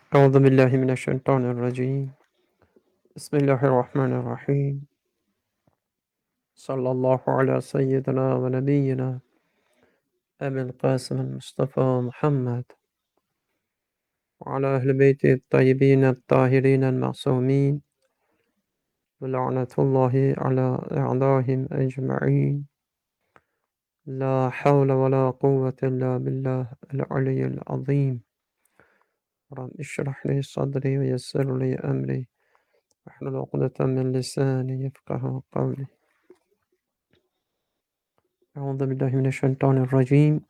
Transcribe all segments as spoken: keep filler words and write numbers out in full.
أعوذ بالله من الشيطان الرجيم بسم الله الرحمن الرحيم صلى الله على سيدنا ونبينا أبي القاسم المصطفى محمد وعلى أهل بيته الطيبين الطاهرين المعصومين ولعنة الله على أعدائهم أجمعين لا حول ولا قوة إلا بالله العلي العظيم رب اشرح لي صدري ويسر لي أمري واحلل عقدة من لساني يفقه قولي أعوذ بالله من الشيطان الرجيم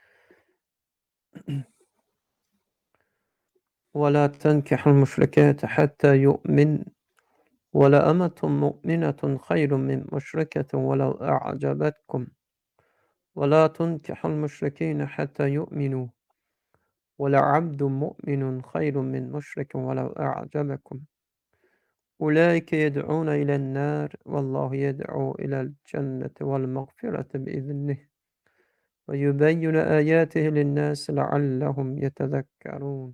ولا تنكحوا المشركات حتى يؤمن ولأمة مؤمنة خير من مشركة ولو أعجبتكم ولا تنكحوا المشركين حتى يؤمنوا ولعبد مؤمن خير من مشرك ولو أعجبكم أولئك يدعون إلى النار والله يدعو إلى الجنة والمغفرة بإذنه ويبين آياته للناس لعلهم يتذكرون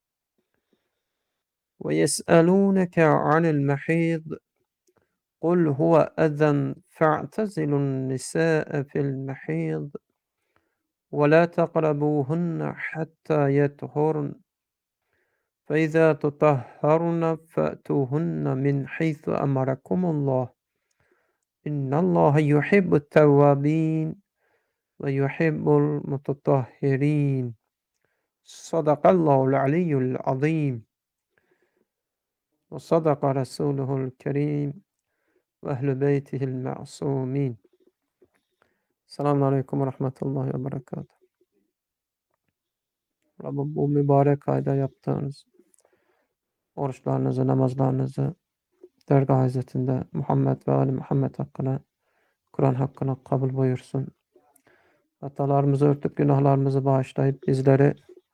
ويسألونك عن المحيض قل هو أذى فاعتزلوا النساء في المحيض ولا تقربوهن حتى يطهرن فإذا تطهرن فأتوهن من حيث أمركم الله إن الله يحب التوابين ويحب المتطهرين صدق الله العلي العظيم وصدق رسوله الكريم وأهل بيته المعصومين. Selamun Aleyküm ve Rahmetullahi ve Berekatuhu. Rabbim bu mübarek ayda yaptığınız oruçlarınızı, namazlarınızı dergah hizmetinde Muhammed ve Ali Muhammed hakkına, Kur'an hakkına kabul buyursun. Hatalarımızı örtüp günahlarımızı bağışlayıp bizleri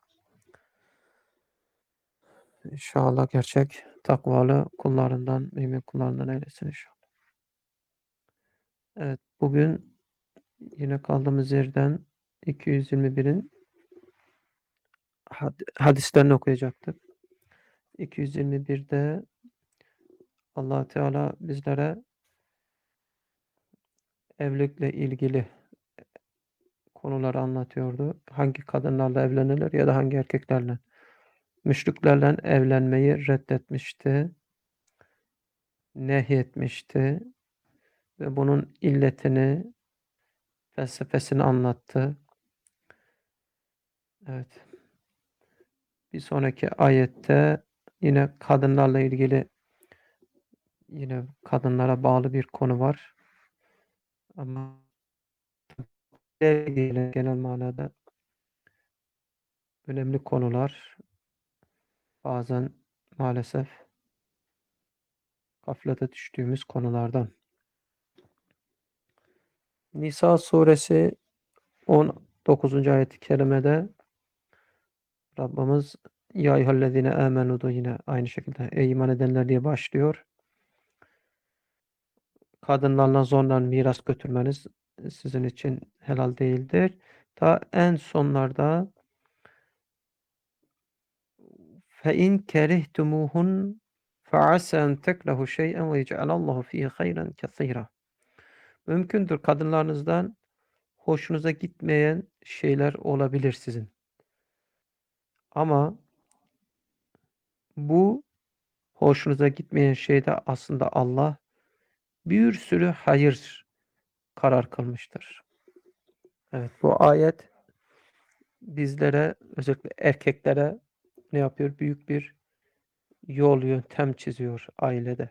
inşallah gerçek takvalı kullarından, mümin kullarından eylesin inşallah. Evet, bugün yine kaldığımız yerden iki yüz yirmi birin had hadislerini okuyacaktık. iki yüz yirmi birde Allah Teala bizlere evlilikle ilgili konuları anlatıyordu. Hangi kadınlarla evlenilir ya da hangi erkeklerle. Müşriklerle evlenmeyi reddetmişti, nehyetmişti ve bunun illetini, felsefesini anlattı. Evet. Bir sonraki ayette yine kadınlarla ilgili yine kadınlara bağlı bir konu var. Ama genel manada önemli konular bazen maalesef gaflete düştüğümüz konulardan. Nisa suresi on dokuzuncu ayet-i kerimede Rabbimiz ya eyyühellezine amenu'du yine aynı şekilde ey iman edenler diye başlıyor. Kadınlarla zorla miras götürmeniz sizin için helal değildir. Ta en sonlarda fe in kerihtumuhun fe asa en tekrehu şey'en ve yec'alallahu fihi hayran kesira. Mümkündür kadınlarınızdan hoşunuza gitmeyen şeyler olabilir sizin. Ama bu hoşunuza gitmeyen şeyde aslında Allah bir sürü hayır karar kılmıştır. Evet, bu ayet bizlere, özellikle erkeklere ne yapıyor? Büyük bir yol, yöntem çiziyor ailede.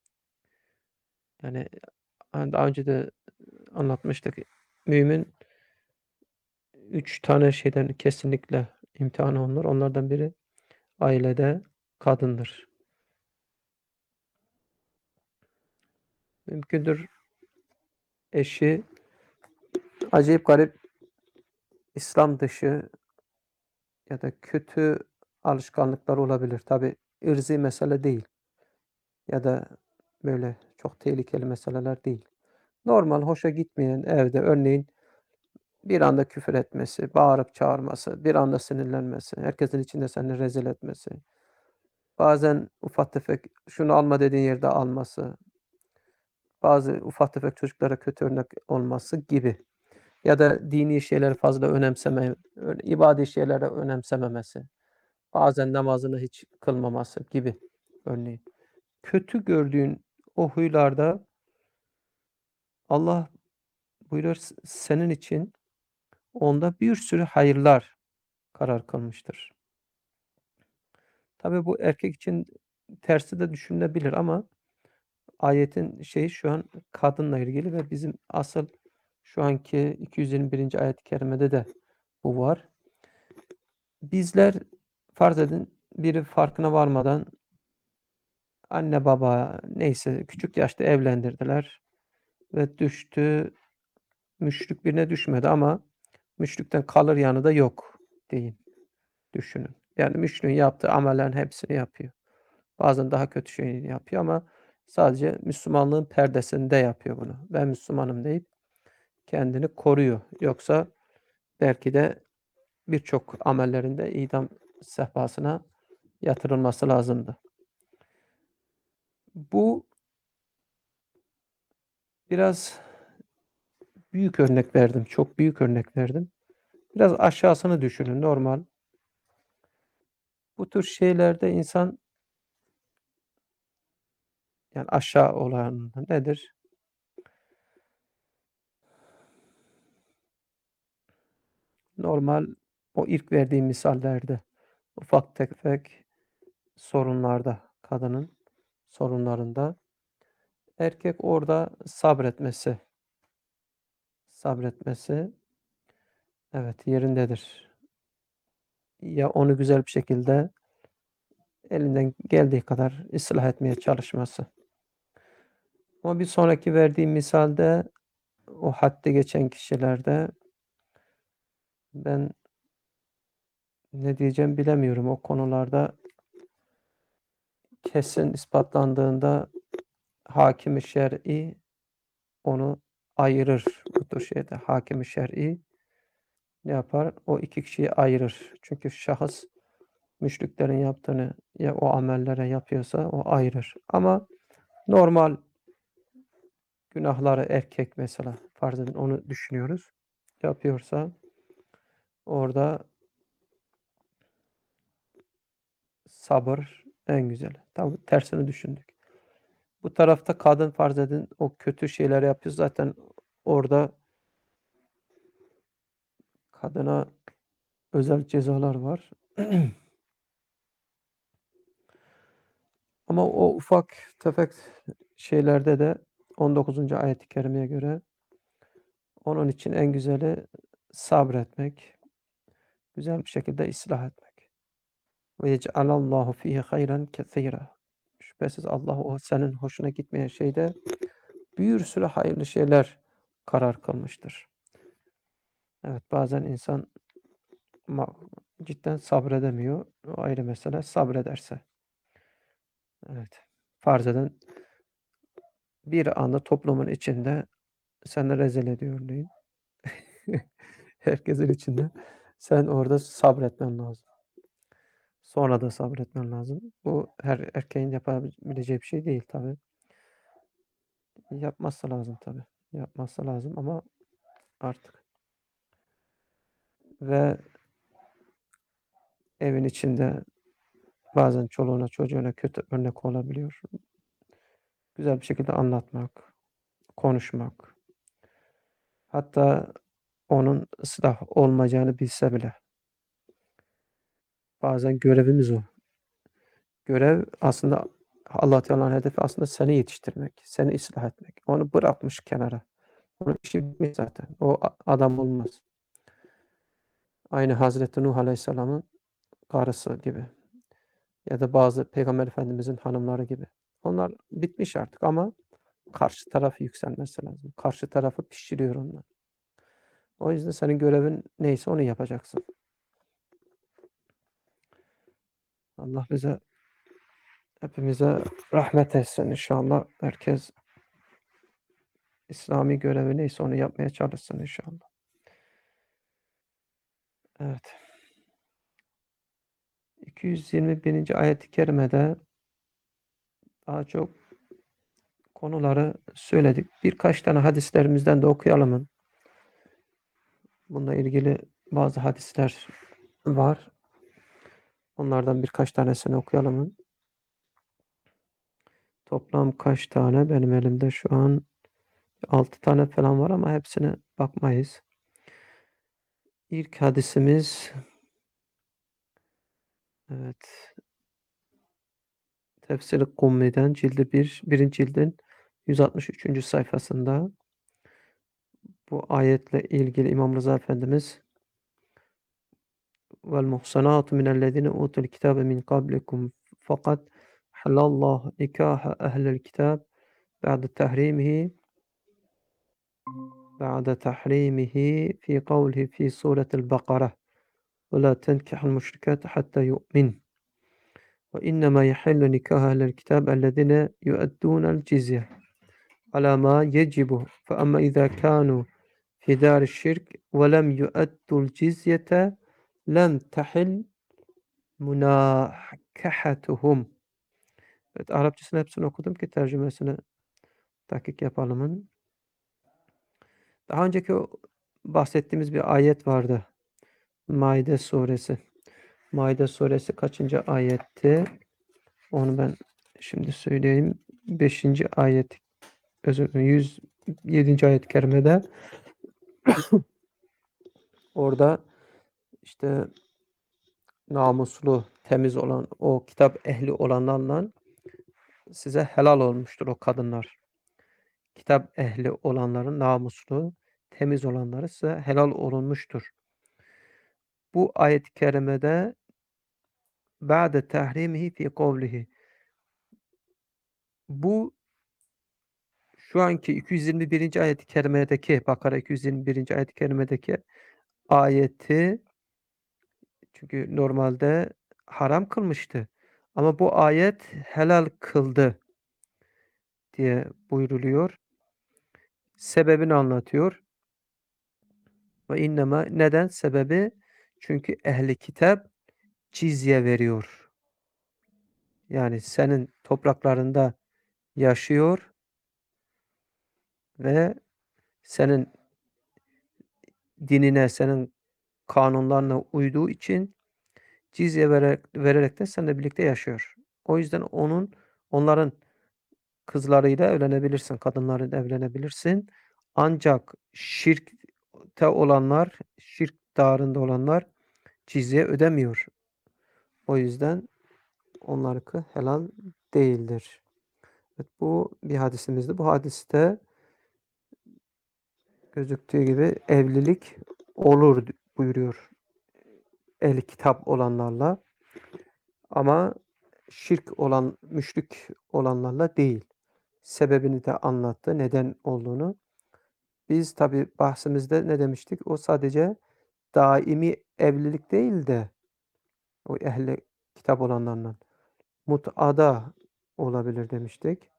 Yani hani daha önce de anlatmıştık. Mümin üç tane şeyden kesinlikle imtihan olunur. Onlardan biri ailede kadındır. Mümkündür eşi acayip garip İslam dışı ya da kötü alışkanlıklar olabilir. Tabi ırzi mesele değil. Ya da böyle çok tehlikeli meseleler değil. Normal, hoşa gitmeyen evde örneğin bir anda küfür etmesi, bağırıp çağırması, bir anda sinirlenmesi, herkesin içinde seni rezil etmesi. Bazen ufak tefek şunu alma dediğin yerde alması, bazı ufak tefek çocuklara kötü örnek olması gibi ya da dini şeyleri fazla önemseme, öyle ibadi şeyleri önemsememesi, bazen namazını hiç kılmaması gibi örneğin. Kötü gördüğün o huylarda Allah buyuruyor s senin için onda bir sürü hayırlar karar kılmıştır. Tabii bu erkek için tersi de düşünülebilir ama ayetin şeyi şu an kadınla ilgili ve bizim asıl şu anki iki yüz yirmi birinci ayet-i kerimede de bu var. Bizler farz edin biri farkına varmadan anne baba neyse küçük yaşta evlendirdiler ve düştü, müşrik birine düşmedi ama müşrikten kalır yanı da yok deyin, düşünün. Yani müşriğin yaptığı amellerin hepsini yapıyor. Bazen daha kötü şeyini yapıyor ama sadece Müslümanlığın perdesinde yapıyor bunu. Ben Müslümanım deyip kendini koruyor. Yoksa belki de birçok amellerinde idam sehpasına yatırılması lazımdı. Bu biraz büyük örnek verdim. Çok büyük örnek verdim. Biraz aşağısını düşünün normal. Bu tür şeylerde insan yani aşağı olan nedir? Normal o ilk verdiğim misallerde ufak tefek sorunlarda kadının sorunlarında erkek orada sabretmesi sabretmesi evet yerindedir. Ya onu güzel bir şekilde elinden geldiği kadar ıslah etmeye çalışması. Ama bir sonraki verdiğim misalde o haddi geçen kişilerde ben ne diyeceğim bilemiyorum. O konularda kesin ispatlandığında hakim-i şer'i onu ayırır. Bu tür şeyde hakim-i şer'i ne yapar? O iki kişiyi ayırır. Çünkü şahıs müşriklerin yaptığını ya o amellere yapıyorsa o ayırır. Ama normal günahları erkek mesela farz edin onu düşünüyoruz. Yapıyorsa orada sabır en güzeli. Tabii tersini düşündük. Bu tarafta kadın farz edin o kötü şeyler yapıyor. Zaten orada kadına özel cezalar var. Ama o ufak tefek şeylerde de on dokuzuncu ayet-i kerimeye göre onun için en güzeli sabretmek, güzel bir şekilde ıslah etmek. Ve yec'alallahu fihi hayran kesîra. Şüphesiz Allah o senin hoşuna gitmeyen şeyde bir sürü hayırlı şeyler karar kılmıştır. Evet, bazen insan ma cidden sabredemiyor. O ayrı mesele. Sabrederse. Evet. Farz edin bir anda toplumun içinde seni rezil ediyor örneğin. Herkesin içinde. Sen orada sabretmen lazım. Sonra da sabretmen lazım. Bu her erkeğin yapabileceği bir şey değil tabii. Yapmazsa lazım tabii. Yapmazsa lazım ama artık. Ve evin içinde bazen çoluğuna çocuğuna kötü örnek olabiliyor. Güzel bir şekilde anlatmak, konuşmak. Hatta onun ıslah olmayacağını bilse bile. Bazen görevimiz o. Görev aslında Allah Teala'nın hedefi aslında seni yetiştirmek, seni ıslah etmek. Onu bırakmış kenara. Onun işi bitmiş zaten. O adam olmaz. Aynı Hazreti Nuh Aleyhisselam'ın karısı gibi ya da bazı Peygamber Efendimizin hanımları gibi. Onlar bitmiş artık ama karşı taraf yükselmesi lazım. Karşı tarafı pişiriyor onlar. O yüzden senin görevin neyse onu yapacaksın. Allah bize hepimize rahmet etsin inşallah. Herkes İslami görevi neyse onu yapmaya çalışsın inşallah. Evet. iki yüz yirmi birinci ayet-i kerimede daha çok konuları söyledik. Birkaç tane hadislerimizden de okuyalım. Bununla ilgili bazı hadisler var. Onlardan birkaç tanesini okuyalım. Toplam kaç tane? Benim elimde şu an altı tane falan var ama hepsine bakmayız. İlk hadisimiz, evet, Tefsir-i Kummi'den cildi bir, birinci cildin yüz altmış üçüncü sayfasında bu ayetle ilgili İmam Rıza Efendimiz vel muhsanatu minellezine utul kitabe min kablikum fakat halallahu nikaha ehlil kitab ba'de tahrimihi ba'de tahrimihi fi kavlihi fi suretil Bakara ve la tenkihul müşrikât hatta yu'min ve innema yahillu nikaha ehlil kitab ellezine yu'eddûnel cizye ala ma yecibu fe amma izâ kânû fi dâri şirk ve lem yu'eddul cizyete lem tahil münâkehatuhum. Evet, Arapçasını hepsini okudum ki tercümesini tahkik yapalım. Daha önceki o bahsettiğimiz bir ayet vardı. Maide suresi. Maide suresi kaçıncı ayetti? Onu ben şimdi söyleyeyim. beşinci ayet, özür dilerim, yüz yedinci ayet-i kerimede orada işte namuslu, temiz olan o kitap ehli olanlarla size helal olmuştur o kadınlar. Kitap ehli olanların namuslu, temiz olanları size helal olunmuştur. Bu ayet-i kerimede ba'de tahrimihi fi kavlihi. Bu şu anki iki yüz yirmi birinci ayet-i kerimedeki Bakara iki yüz yirmi birinci ayet-i kerimedeki ayeti, çünkü normalde haram kılmıştı. Ama bu ayet helal kıldı diye buyruluyor. Sebebini anlatıyor. Ve innema, neden sebebi? Çünkü ehli kitap cizye veriyor. Yani senin topraklarında yaşıyor ve senin dinine, senin kanunlarına uyduğu için cizye vererek, vererek de seninle birlikte yaşıyor. O yüzden onun onların kızlarıyla evlenebilirsin, kadınlarıyla evlenebilirsin. Ancak şirkte olanlar, şirk dağarında olanlar cizye ödemiyor. O yüzden onlarınki helal değildir. Evet, bu bir hadisimizdi. Bu hadiste gözüktüğü gibi evlilik olur buyuruyor ehli kitap olanlarla, ama şirk olan, müşrik olanlarla değil. Sebebini de anlattı, neden olduğunu. Biz tabi bahsimizde ne demiştik? O sadece daimi evlilik değil de o ehli kitap olanlarla mut'ada olabilir demiştik.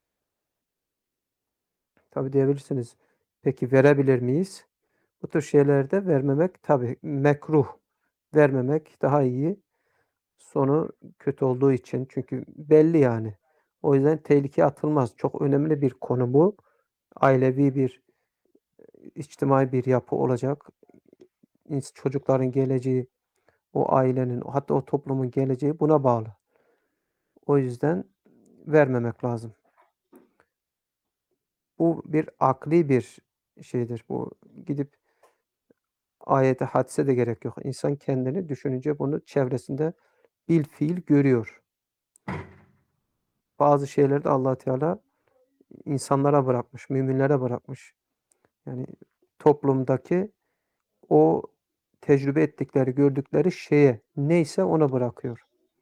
Tabi diyebilirsiniz, peki verebilir miyiz? Bu tür şeylerde vermemek tabi mekruh. Vermemek daha iyi. Sonu kötü olduğu için, çünkü belli yani. O yüzden tehlikeye atılmaz. Çok önemli bir konu bu. Ailevi bir, içtimai bir yapı olacak. Çocukların geleceği, o ailenin, hatta o toplumun geleceği buna bağlı. O yüzden vermemek lazım. Bu bir akli bir şeydir. Bu gidip ayete, hadise de gerek yok. İnsan kendini düşününce bunu çevresinde bil fiil görüyor. Bazı şeyleri de Allah Teala insanlara bırakmış, müminlere bırakmış. Yani toplumdaki o tecrübe ettikleri, gördükleri şeye, neyse ona bırakıyor.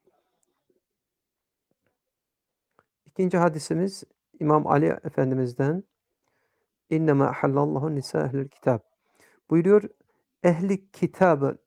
İkinci hadisimiz İmam Ali Efendimiz'den İnnemâ ahallallahu nisa ehlil kitab. Buyuruyor, ehli kitabla,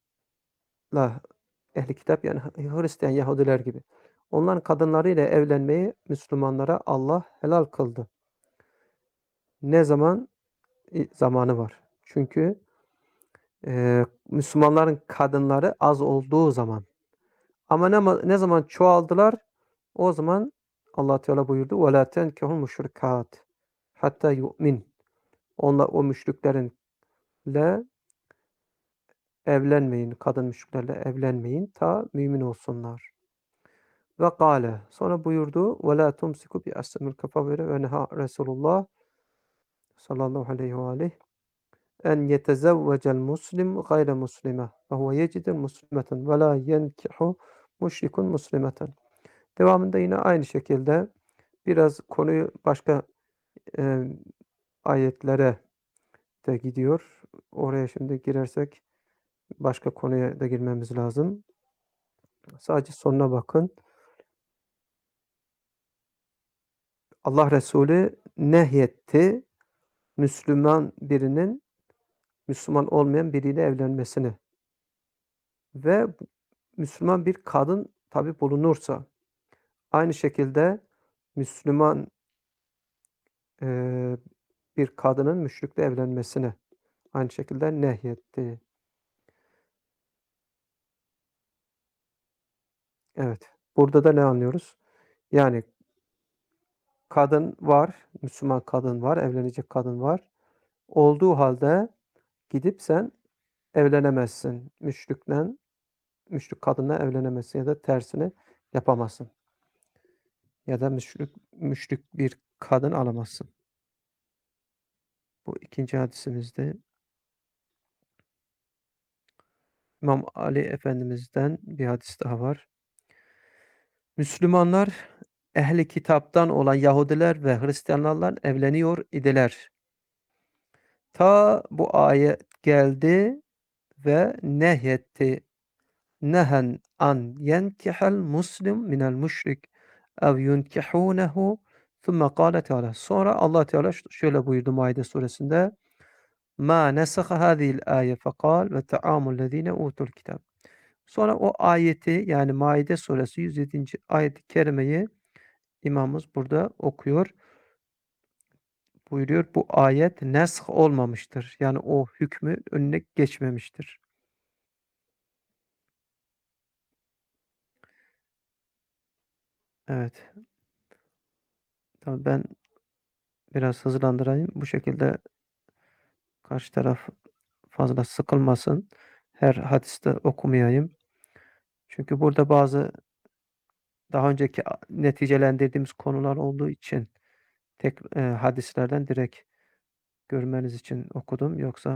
ehli kitap yani Hristiyan Yahudiler gibi, onların kadınlarıyla evlenmeyi Müslümanlara Allah helal kıldı. Ne zaman? Zamanı var. Çünkü e, Müslümanların kadınları az olduğu zaman, Ama ne, ne zaman çoğaldılar o zaman Allah Teala buyurdu وَلَا تَنْكِحُ الْمُشْرِكَاتِ hatta yu'min. Onlar o müşriklerle evlenmeyin. Kadın müşriklerle evlenmeyin ta mümin olsunlar. Ve kâle. Sonra buyurdu وَلَا تُمْسِكُ بِأَسْمِ الْكَفَوِرِ ve neha Resulullah sallallahu aleyhi ve aleyh en yetezevvecel muslim gayre muslime ve huve yecidel muslimeten ve la yenkihu müşrikun muslimeten. Devamında yine aynı şekilde biraz konuyu başka e, ayetlere de gidiyor. Oraya şimdi girersek başka konuya da girmemiz lazım. Sadece sonuna bakın. Allah Resulü nehyetti Müslüman birinin Müslüman olmayan biriyle evlenmesini ve Müslüman bir kadın tabi bulunursa aynı şekilde Müslüman e, bir kadının müşrikle evlenmesini aynı şekilde nehyetti. Evet. Burada da ne anlıyoruz? Yani kadın var, Müslüman kadın var, evlenecek kadın var. Olduğu halde gidip sen evlenemezsin. Müşrikle, müşrik kadınla evlenemezsin ya da tersini yapamazsın. Ya da müşrik, müşrik bir kadın alamazsın. Bu ikinci hadisimizde İmam Ali Efendimiz'den bir hadis daha var. Müslümanlar ehli kitaptan olan Yahudiler ve Hristiyanlarla evleniyor idiler. Ta bu ayet geldi ve nehyetti. Nehen an yenkihel muslim minel müşrik ev yunkihunehu thumme kâle teâlâ. Sonra Allah Teala şöyle buyurdu Maide suresinde. Ma nesakha hâzihil âye fekâl ve te'âmul lezîne utul kitab. Sonra o ayeti yani Maide suresi yüz yedinci ayet-i kerimeyi imamımız burada okuyor. Buyuruyor bu ayet nesh olmamıştır. Yani o hükmü önüne geçmemiştir. Evet. Tabii ben biraz hızlandırayım. Bu şekilde karşı taraf fazla sıkılmasın. Her hadiste okumayayım. Çünkü burada bazı daha önceki neticelendirdiğimiz konular olduğu için tek e, hadislerden direkt görmeniz için okudum. Yoksa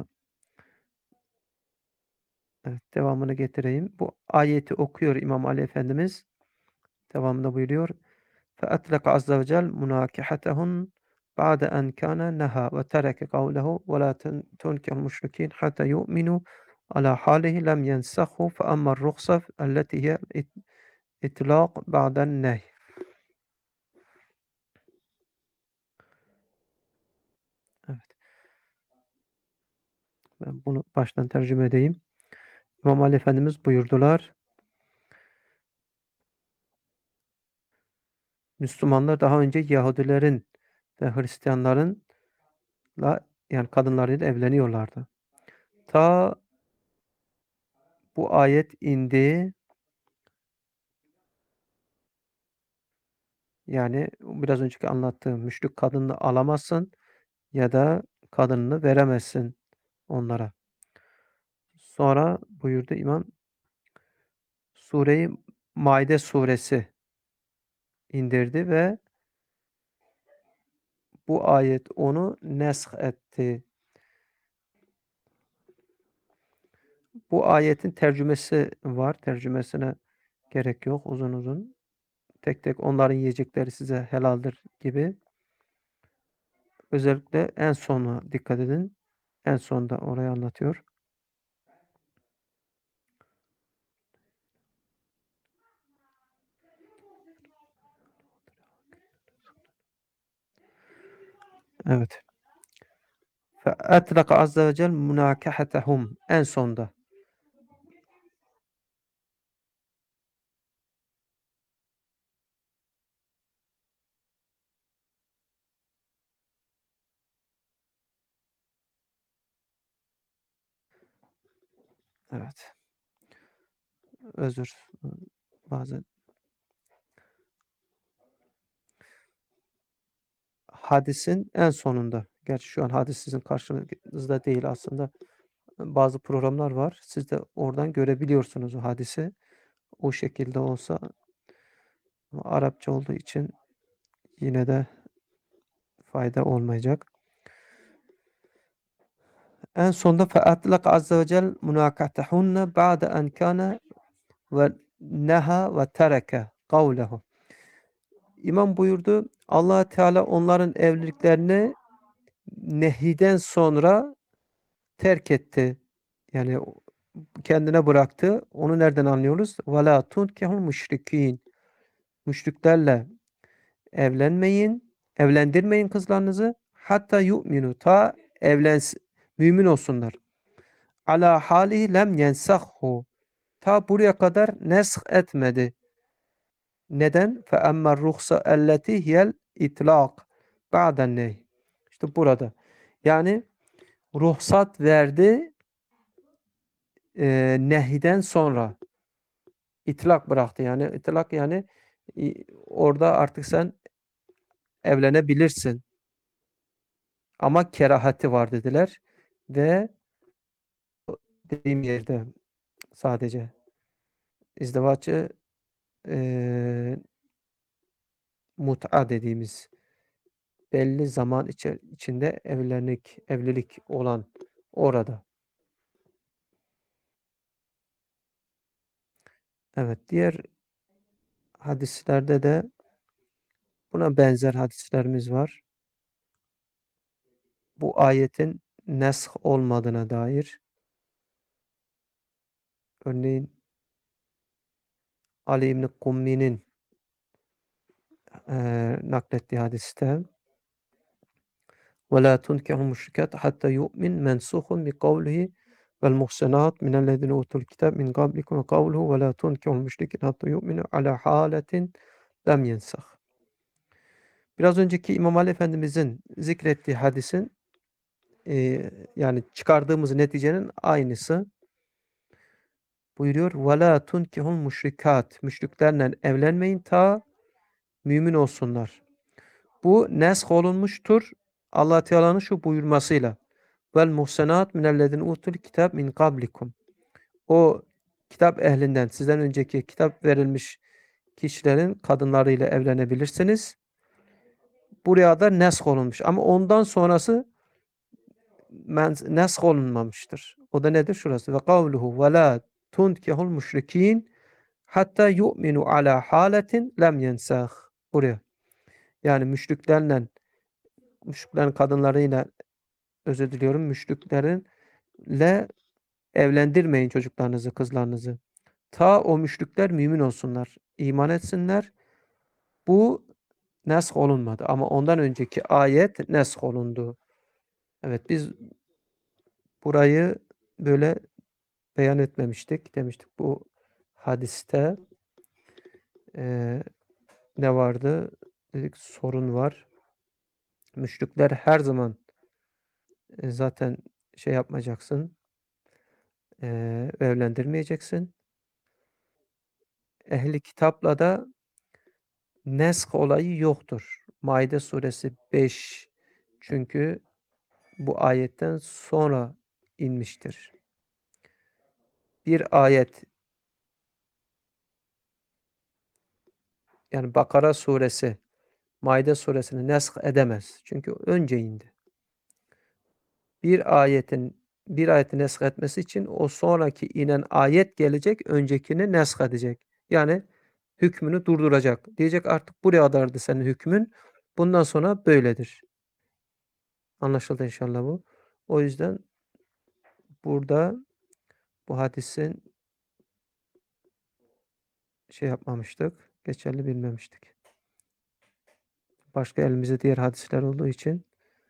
evet, devamını getireyim. Bu ayeti okuyor İmam Ali Efendimiz. Devamında buyuruyor. فَأَطْلَقَ عَزَّ وَجَلَّ مُنَاكِحَتَهُنْ بَعْدَ أَنْ كَانَ نَهَى وَتَرَكَ قَوْلَهُ وَلَا تُنْكِحُوا الْمُشْرِكِينَ حَتَّى يُؤْمِنُوا عَلَى حَالِهِ لَمْ يَنْسَخْهُ فَأَمَّا الرُّخْصَةُ الَّتِي هِيَ الْإِطْلَاقُ بَعْدَ النَّهْيِ. Evet, ben bunu baştan tercüme edeyim. İmam Ali Efendimiz buyurdular. Müslümanlar daha önce Yahudilerin ve Hristiyanların yani kadınlarıyla evleniyorlardı. Ta bu ayet indi. Yani biraz önceki anlattığım müşrik kadını alamazsın ya da kadınını veremezsin onlara. Sonra buyurdu İmam Sure-i Maide suresi indirdi ve bu ayet onu nesh etti. Bu ayetin tercümesi var. Tercümesine gerek yok uzun uzun. Tek tek onların yiyecekleri size helaldir gibi. Özellikle en sona dikkat edin. En sonda orayı anlatıyor. Evet. فَاَطْلَقَ عَزَّ وَجَلْ مُنَاكَحَتَهُمْ en sonda. Evet. Özür. bazen. Hadisin en sonunda. Gerçi şu an hadis sizin karşınızda değil aslında. Bazı programlar var. Siz de oradan görebiliyorsunuz o hadisi. O şekilde olsa Arapça olduğu için yine de fayda olmayacak. En sonda فَأَطْلَقَ عَزَّ وَجَلَّ مُنَاكَحَتَهُنَّ بَعْدَ أَنْ كَانَ وَنَهَى وَتَرَكَ قَوْلَهُ. İmam buyurdu, Allah Teala onların evliliklerini nehiden sonra terk etti. Yani kendine bıraktı. Onu nereden anlıyoruz? وَلَا تُنْكِحُ müşrikin. Müşriklerle evlenmeyin, evlendirmeyin kızlarınızı. Hatta yu'minu, ta evlens, mümin olsunlar. Ala halihi lem yensahhu. Ta buraya kadar nesh etmedi. Neden? Fe emmel ruhsa elleti hiyel itlak ba'den ney. İşte burada. Yani ruhsat verdi e, nehiden sonra. İtlak bıraktı. Yani itlak yani orada artık sen evlenebilirsin. Ama kerahati var dediler. Ve dediğim yerde sadece izdivaçı e, mut'a dediğimiz belli zaman içi, içinde evlilik, evlilik olan orada. Evet, diğer hadislerde de buna benzer hadislerimiz var. Bu ayetin nesh olmadığına dair. Örneğin Ali İbni Kummi'nin e, naklettiği hadiste وَلَا تُنْكِحُ مُشْرِكَاتَ حَتَّى يُؤْمِنْ مَنْسُخٌ بِقَوْلِهِ وَالْمُحْسَنَاتُ مِنَ الَّذِينَ أُوتُوا الْكِتَابَ مِنْ قَبْلِكُمْ وَقَوْلُهُ وَلَا تُنْكِحُ الْمُشْرِكِينَ حَتَّى يُؤْمِنُوا عَلَى حَالَةٍ لَمْ يَنْسَخْ. Biraz önceki İmam Ali Efendimizin zikrettiği hadisin e, yani çıkardığımız neticenin aynısı. Buyuruyor وَلَا تُنْكِحُ الْمُشْرِكَاتِ. Müşriklerle evlenmeyin ta mümin olsunlar. Bu nesk olunmuştur Allah Teala'nın şu buyurmasıyla. Vel muhsenat minellezine utul kitab min kablikum. O kitap ehlinden sizden önceki kitap verilmiş kişilerin kadınlarıyla evlenebilirsiniz. Buraya da nesk olunmuş. Ama ondan sonrası nesk olunmamıştır. O da nedir? Şurası. Ve kavluhu ve la tunkihul müşrikin hatta yu'minu ala haletin lem yensah. Buraya. Yani müşriklerle müşriklerin kadınlarıyla özür diliyorum. Müşriklerinle evlendirmeyin çocuklarınızı, kızlarınızı. Ta o müşrikler mümin olsunlar, iman etsinler. Bu nesk olunmadı. Ama ondan önceki ayet nesk olundu. Evet, biz burayı böyle beyan etmemiştik. Demiştik bu hadiste e, ne vardı? Dedik sorun var. Müşrikler her zaman e, zaten şey yapmayacaksın. E, evlendirmeyeceksin. Ehli kitapla da nesk olayı yoktur. Maide suresi beş çünkü bu ayetten sonra inmiştir. Bir ayet yani Bakara suresi Maide suresini nesk edemez. Çünkü önce indi. Bir ayetin bir ayeti nesk etmesi için o sonraki inen ayet gelecek, öncekini nesk edecek. Yani hükmünü durduracak. Diyecek artık buraya kadardı senin hükmün. Bundan sonra böyledir. Anlaşıldı inşallah bu. O yüzden burada bu hadisin şey yapmamıştık. Geçerli bilmemiştik. Başka elimizde diğer hadisler olduğu için.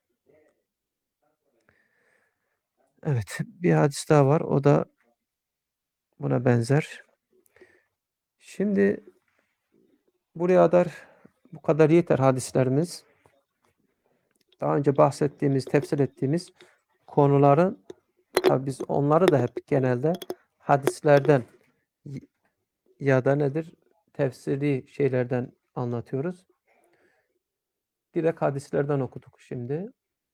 Evet. Bir hadis daha var. O da buna benzer. Şimdi buraya kadar bu kadar yeter hadislerimiz. Daha önce bahsettiğimiz, tefsir ettiğimiz konuların tabi biz onları da hep genelde hadislerden ya da nedir? tefsiri şeylerden anlatıyoruz. Direkt hadislerden okuduk şimdi.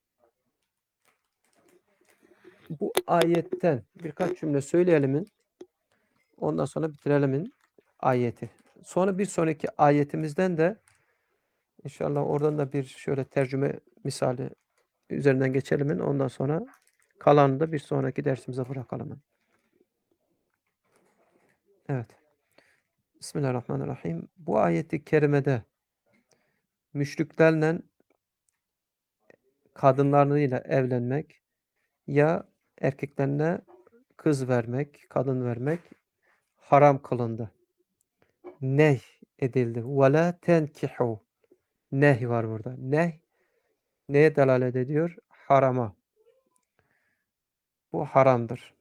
Bu ayetten birkaç cümle söyleyelim. Ondan sonra bitirelim ayeti. Sonra bir sonraki ayetimizden de inşallah oradan da bir şöyle tercüme misali üzerinden geçelim. Ondan sonra kalanını da bir sonraki dersimize bırakalım. Evet. Bismillahirrahmanirrahim. Bu ayeti kerimede müşriklerle kadınlarıyla evlenmek ya erkeklerine kız vermek, kadın vermek haram kılındı. Neh edildi. Ve la tenkihu. Neh var burada. Neh neye delalet ediyor? Harama. Bu haramdır.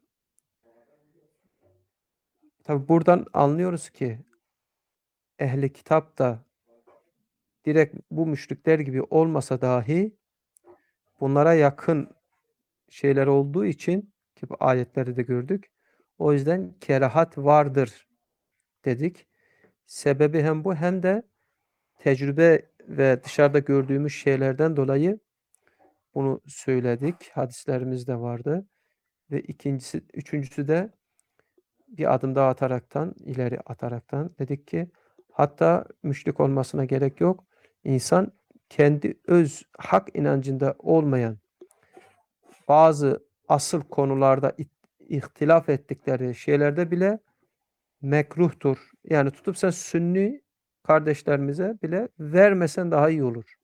Tabi buradan anlıyoruz ki ehli kitap da direkt bu müşrikler gibi olmasa dahi bunlara yakın şeyler olduğu için ki bu ayetlerde de gördük. O yüzden kerahat vardır dedik. Sebebi hem bu hem de tecrübe ve dışarıda gördüğümüz şeylerden dolayı bunu söyledik. Hadislerimiz de vardı. Ve ikincisi, üçüncüsü de bir adım daha ataraktan, ileri ataraktan dedik ki hatta müşrik olmasına gerek yok. İnsan kendi öz hak inancında olmayan bazı asıl konularda ihtilaf ettikleri şeylerde bile mekruhtur. Yani tutup sen Sünni kardeşlerimize bile vermesen daha iyi olur.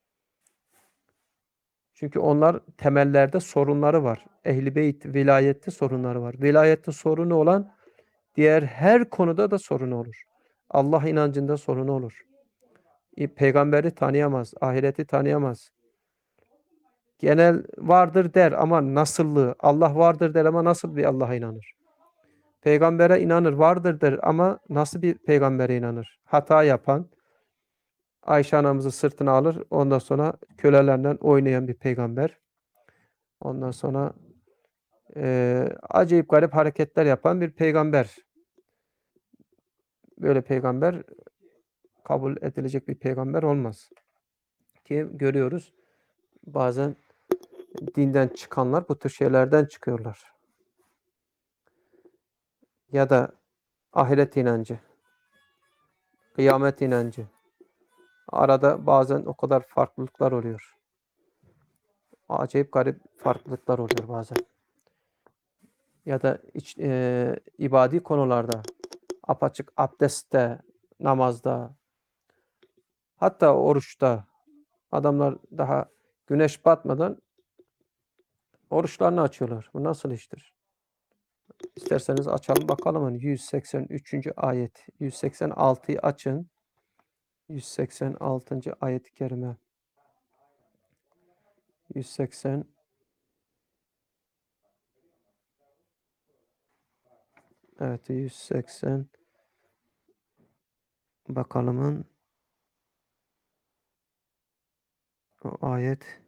Çünkü onlar temellerde sorunları var. Ehl-i Beyt vilayette sorunları var. Vilayette sorunu olan diğer her konuda da sorunu olur. Allah inancında sorunu olur. Peygamberi tanıyamaz, ahireti tanıyamaz. Genel vardır der ama nasıllığı, Allah vardır der ama nasıl bir Allah'a inanır? Peygambere inanır, vardır der ama nasıl bir peygambere inanır? Hata yapan, Ayşe anamızı sırtına alır, ondan sonra kölelerden oynayan bir peygamber. Ondan sonra e, acayip garip hareketler yapan bir peygamber. Böyle peygamber kabul edilecek bir peygamber olmaz. Ki görüyoruz bazen dinden çıkanlar bu tür şeylerden çıkıyorlar. Ya da ahiret inancı, kıyamet inancı. Arada bazen o kadar farklılıklar oluyor. Acayip garip farklılıklar oluyor bazen. Ya da iç, e, ibadi konularda, apaçık abdestte, namazda, hatta oruçta adamlar daha güneş batmadan oruçlarını açıyorlar. Bu nasıl iştir? İsterseniz açalım bakalım. yüz seksen üçüncü ayet. yüz seksen altıyı açın. yüz seksen altıncı ayet-i kerime. yüz seksen Evet, yüz seksen bakalımın o ayet.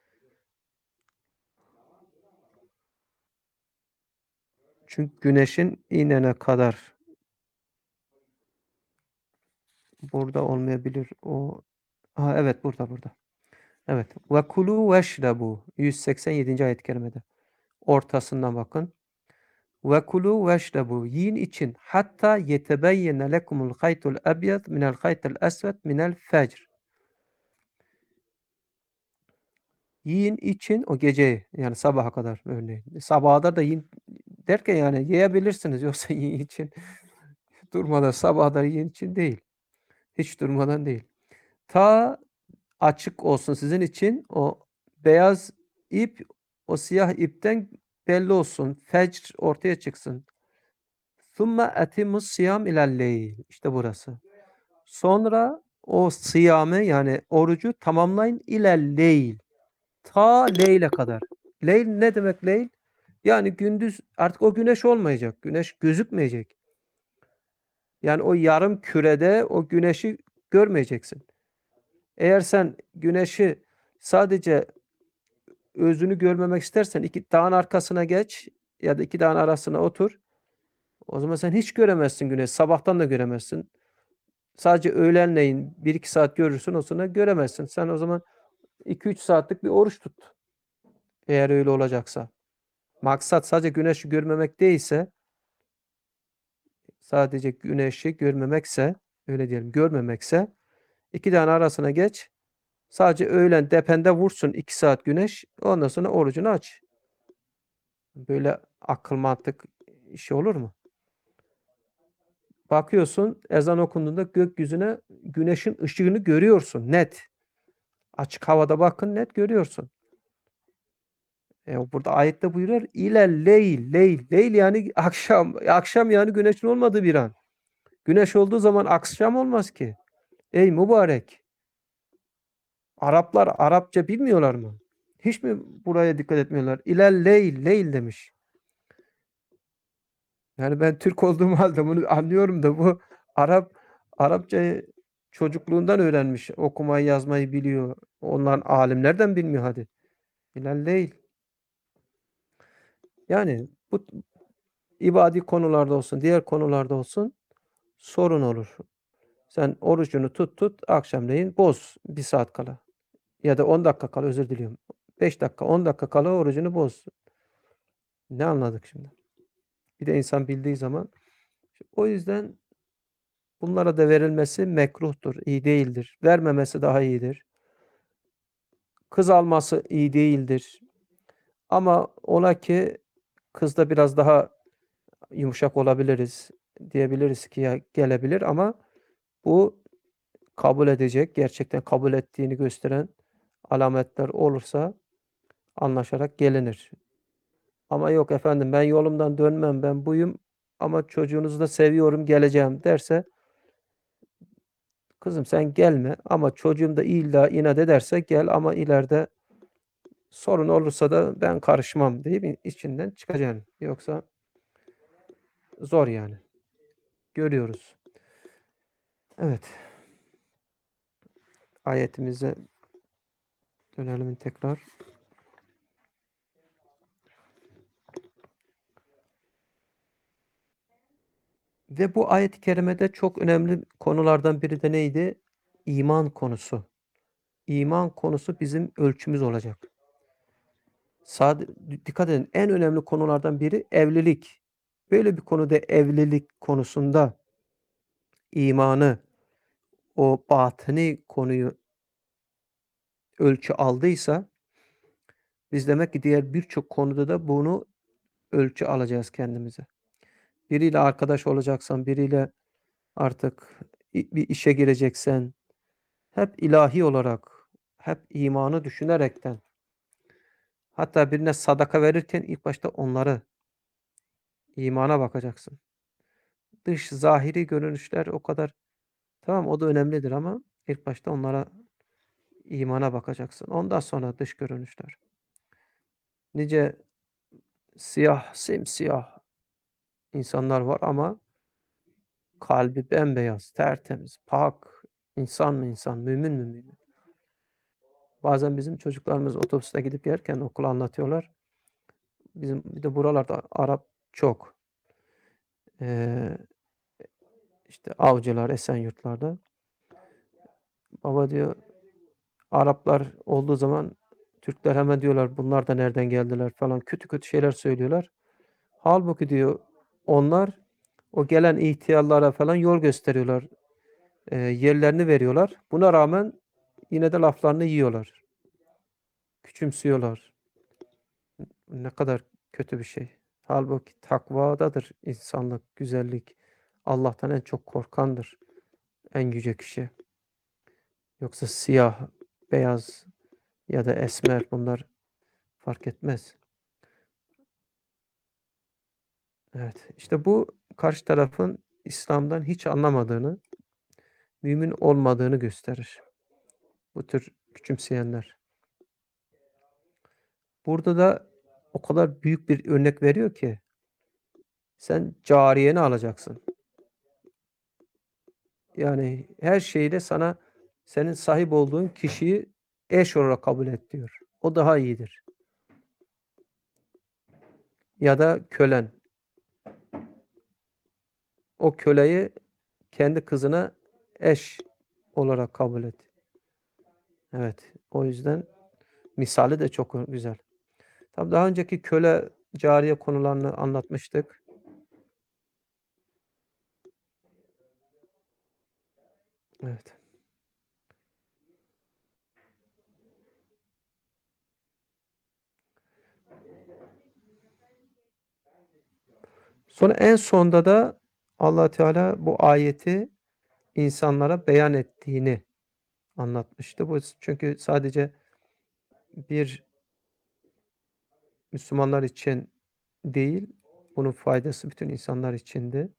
Çünkü güneşin inene kadar burada olmayabilir. O ha, evet burada burada. Evet. Ve kulu veşrebu yüz seksen yedinci ayet-i kerimede. Ortasından bakın. Ve kulu veşrebu yiyin için hatta yetebeyyene lekumul haytul ebyad minel haytul esved minel fecr. Yiyin için o gece yani sabaha kadar örneğin. Sabaha da yiyin derken yani yiyebilirsiniz yoksa yiyin için durmadan sabaha da yiyin için değil. Hiç durmadan değil. Ta açık olsun sizin için o beyaz ip o siyah ipten belli olsun. Fecr ortaya çıksın. Thumma etimus siyam ilelleyl. İşte burası. Sonra o siyamı yani orucu tamamlayın ilelleyl. Ta leyle kadar. Leyl ne demek leyl? Yani gündüz artık o güneş olmayacak. Güneş gözükmeyecek. Yani o yarım kürede o güneşi görmeyeceksin. Eğer sen güneşi sadece özünü görmemek istersen iki dağın arkasına geç ya da iki dağın arasına otur. O zaman sen hiç göremezsin güneş. Sabahtan da göremezsin. Sadece öğlenleyin bir iki saat görürsün, o sonra göremezsin. Sen o zaman iki üç saatlik bir oruç tut. Eğer öyle olacaksa. Maksat sadece güneşi görmemek değilse, sadece güneşi görmemekse, öyle diyelim, görmemekse iki tane arasına geç. Sadece öğlen depende vursun iki saat güneş. Ondan sonra orucunu aç. Böyle akıl mantık işi olur mu? Bakıyorsun ezan okunduğunda gökyüzüne güneşin ışığını görüyorsun net. Açık havada bakın net görüyorsun. E, burada ayette buyuruyor ile leyl, leyl, leyl yani akşam, akşam yani güneşin olmadığı bir an. Güneş olduğu zaman akşam olmaz ki. Ey mübarek. Araplar Arapça bilmiyorlar mı? Hiç mi buraya dikkat etmiyorlar? İlel leyl, leyl demiş. Yani ben Türk olduğum halde bunu anlıyorum da bu Arap Arapçayı çocukluğundan öğrenmiş. Okumayı yazmayı biliyor. Onların alimlerden bilmiyor hadi. İlel leyl. Yani bu ibadi konularda olsun, diğer konularda olsun sorun olur. Sen orucunu tut tut akşamleyin boz bir saat kala. Ya da on dakika kala özür diliyorum. beş dakika on dakika kala orucunu boz. Ne anladık şimdi? Bir de insan bildiği zaman. O yüzden bunlara da verilmesi mekruhtur, iyi değildir. Vermemesi daha iyidir. Kız alması iyi değildir. Ama ola ki kızda biraz daha yumuşak olabiliriz. Diyebiliriz ki ya gelebilir ama bu kabul edecek, gerçekten kabul ettiğini gösteren alametler olursa anlaşarak gelinir. Ama yok efendim ben yolumdan dönmem, ben buyum ama çocuğunuzu da seviyorum, geleceğim derse kızım sen gelme ama çocuğum da illa inat ederse gel ama ileride sorun olursa da ben karışmam deyip içinden çıkacaksın. Yoksa zor yani. Görüyoruz. Evet. Ayetimize dönelim tekrar. Ve bu ayet-i kerimede çok önemli konulardan biri de neydi? İman konusu. İman konusu bizim ölçümüz olacak. Sade, dikkat edin en önemli konulardan biri evlilik. Böyle bir konuda evlilik konusunda imanı, o batini konuyu ölçü aldıysa biz demek ki diğer birçok konuda da bunu ölçü alacağız kendimize. Biriyle arkadaş olacaksan, biriyle artık bir işe gireceksen hep ilahi olarak, hep imanı düşünerekten hatta birine sadaka verirken ilk başta onları imana bakacaksın. Dış zahiri görünüşler o kadar tamam o da önemlidir ama ilk başta onlara imana bakacaksın. Ondan sonra dış görünüşler. Nice siyah, simsiyah insanlar var ama kalbi bembeyaz, tertemiz, pak, insan mı insan, mümin mi mümin. Bazen bizim çocuklarımız otobüste gidip yerken okula anlatıyorlar. Bizim bir de buralarda Arap çok. Ee, işte Avcılar, Esenyurtlarda. Baba diyor Araplar olduğu zaman Türkler hemen diyorlar bunlar da nereden geldiler falan kötü kötü şeyler söylüyorlar. Halbuki diyor onlar o gelen ihtiyarlara falan yol gösteriyorlar. E, yerlerini veriyorlar. Buna rağmen yine de laflarını yiyorlar. Küçümsüyorlar. Ne kadar kötü bir şey. Halbuki takvadadır insanlık, güzellik. Allah'tan en çok korkandır en yüce kişi. Yoksa siyah, beyaz ya da esmer bunlar fark etmez. Evet. İşte bu karşı tarafın İslam'dan hiç anlamadığını, mümin olmadığını gösterir. Bu tür küçümseyenler. Burada da o kadar büyük bir örnek veriyor ki sen cariyeni alacaksın. Yani her şeyde sana senin sahip olduğun kişiyi eş olarak kabul et diyor. O daha iyidir. Ya da kölen. O köleyi kendi kızına eş olarak kabul et. Evet. O yüzden misali de çok güzel. Tabii daha önceki köle cariye konularını anlatmıştık. Evet. Sonra en sonda da Allah Teala bu ayeti insanlara beyan ettiğini anlatmıştı. Bu çünkü sadece bir Müslümanlar için değil, bunun faydası bütün insanlar içindi.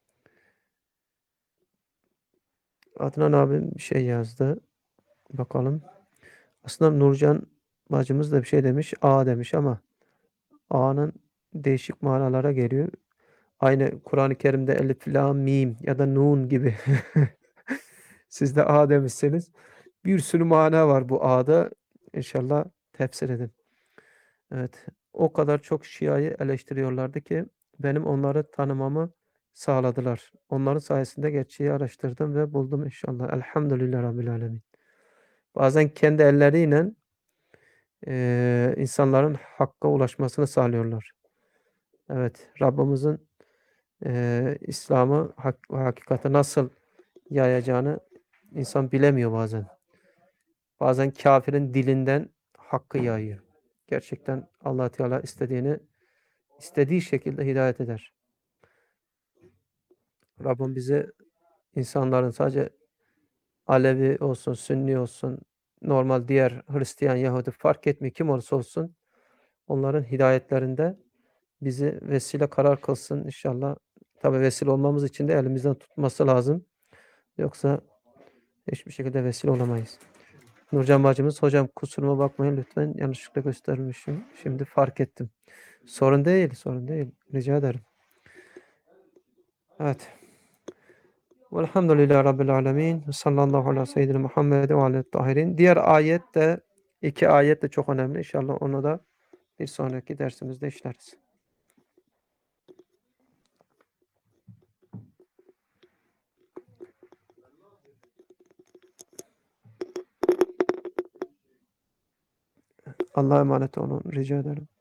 Adnan abim bir şey yazdı. Bakalım. Aslında Nurcan bacımız da bir şey demiş. A demiş ama A'nın değişik manalara geliyor. Aynı Kur'an-ı Kerim'de elif, lam, mim ya da nun gibi. Siz de A demişsiniz. Bir sürü mana var bu A'da. İnşallah tefsir edin. Evet. O kadar çok Şia'yı eleştiriyorlardı ki benim onları tanımamı sağladılar. Onların sayesinde gerçeği araştırdım ve buldum inşallah. Elhamdülillah Rabbil Alemin. Bazen kendi elleriyle eee, insanların hakka ulaşmasını sağlıyorlar. Evet. Rabbimizin eee, İslam'ı hak, hakikati nasıl yayacağını insan bilemiyor bazen. Bazen kafirin dilinden hakkı yayıyor. Gerçekten Allah Teala istediğini istediği şekilde hidayet eder. Rabbim bize insanların sadece Alevi olsun, Sünni olsun, normal diğer Hristiyan, Yahudi fark etmiyor kim olursa olsun onların hidayetlerinde bizi vesile karar kılsın inşallah. Tabi vesile olmamız için de elimizden tutması lazım. Yoksa hiçbir şekilde vesile olamayız. Nurcan bacımız, hocam kusuruma bakmayın lütfen yanlışlıkla göstermişim. Şimdi fark ettim. Sorun değil, sorun değil. Rica ederim. Evet. Velhamdülillahi Rabbil alemin. Sallallahu ala seyyidina Muhammed ve aleyhi tahirin. Diğer ayet de, iki ayet de çok önemli. İnşallah onu da bir sonraki dersimizde işleriz. Allah'a emanet olun. Rica ederim.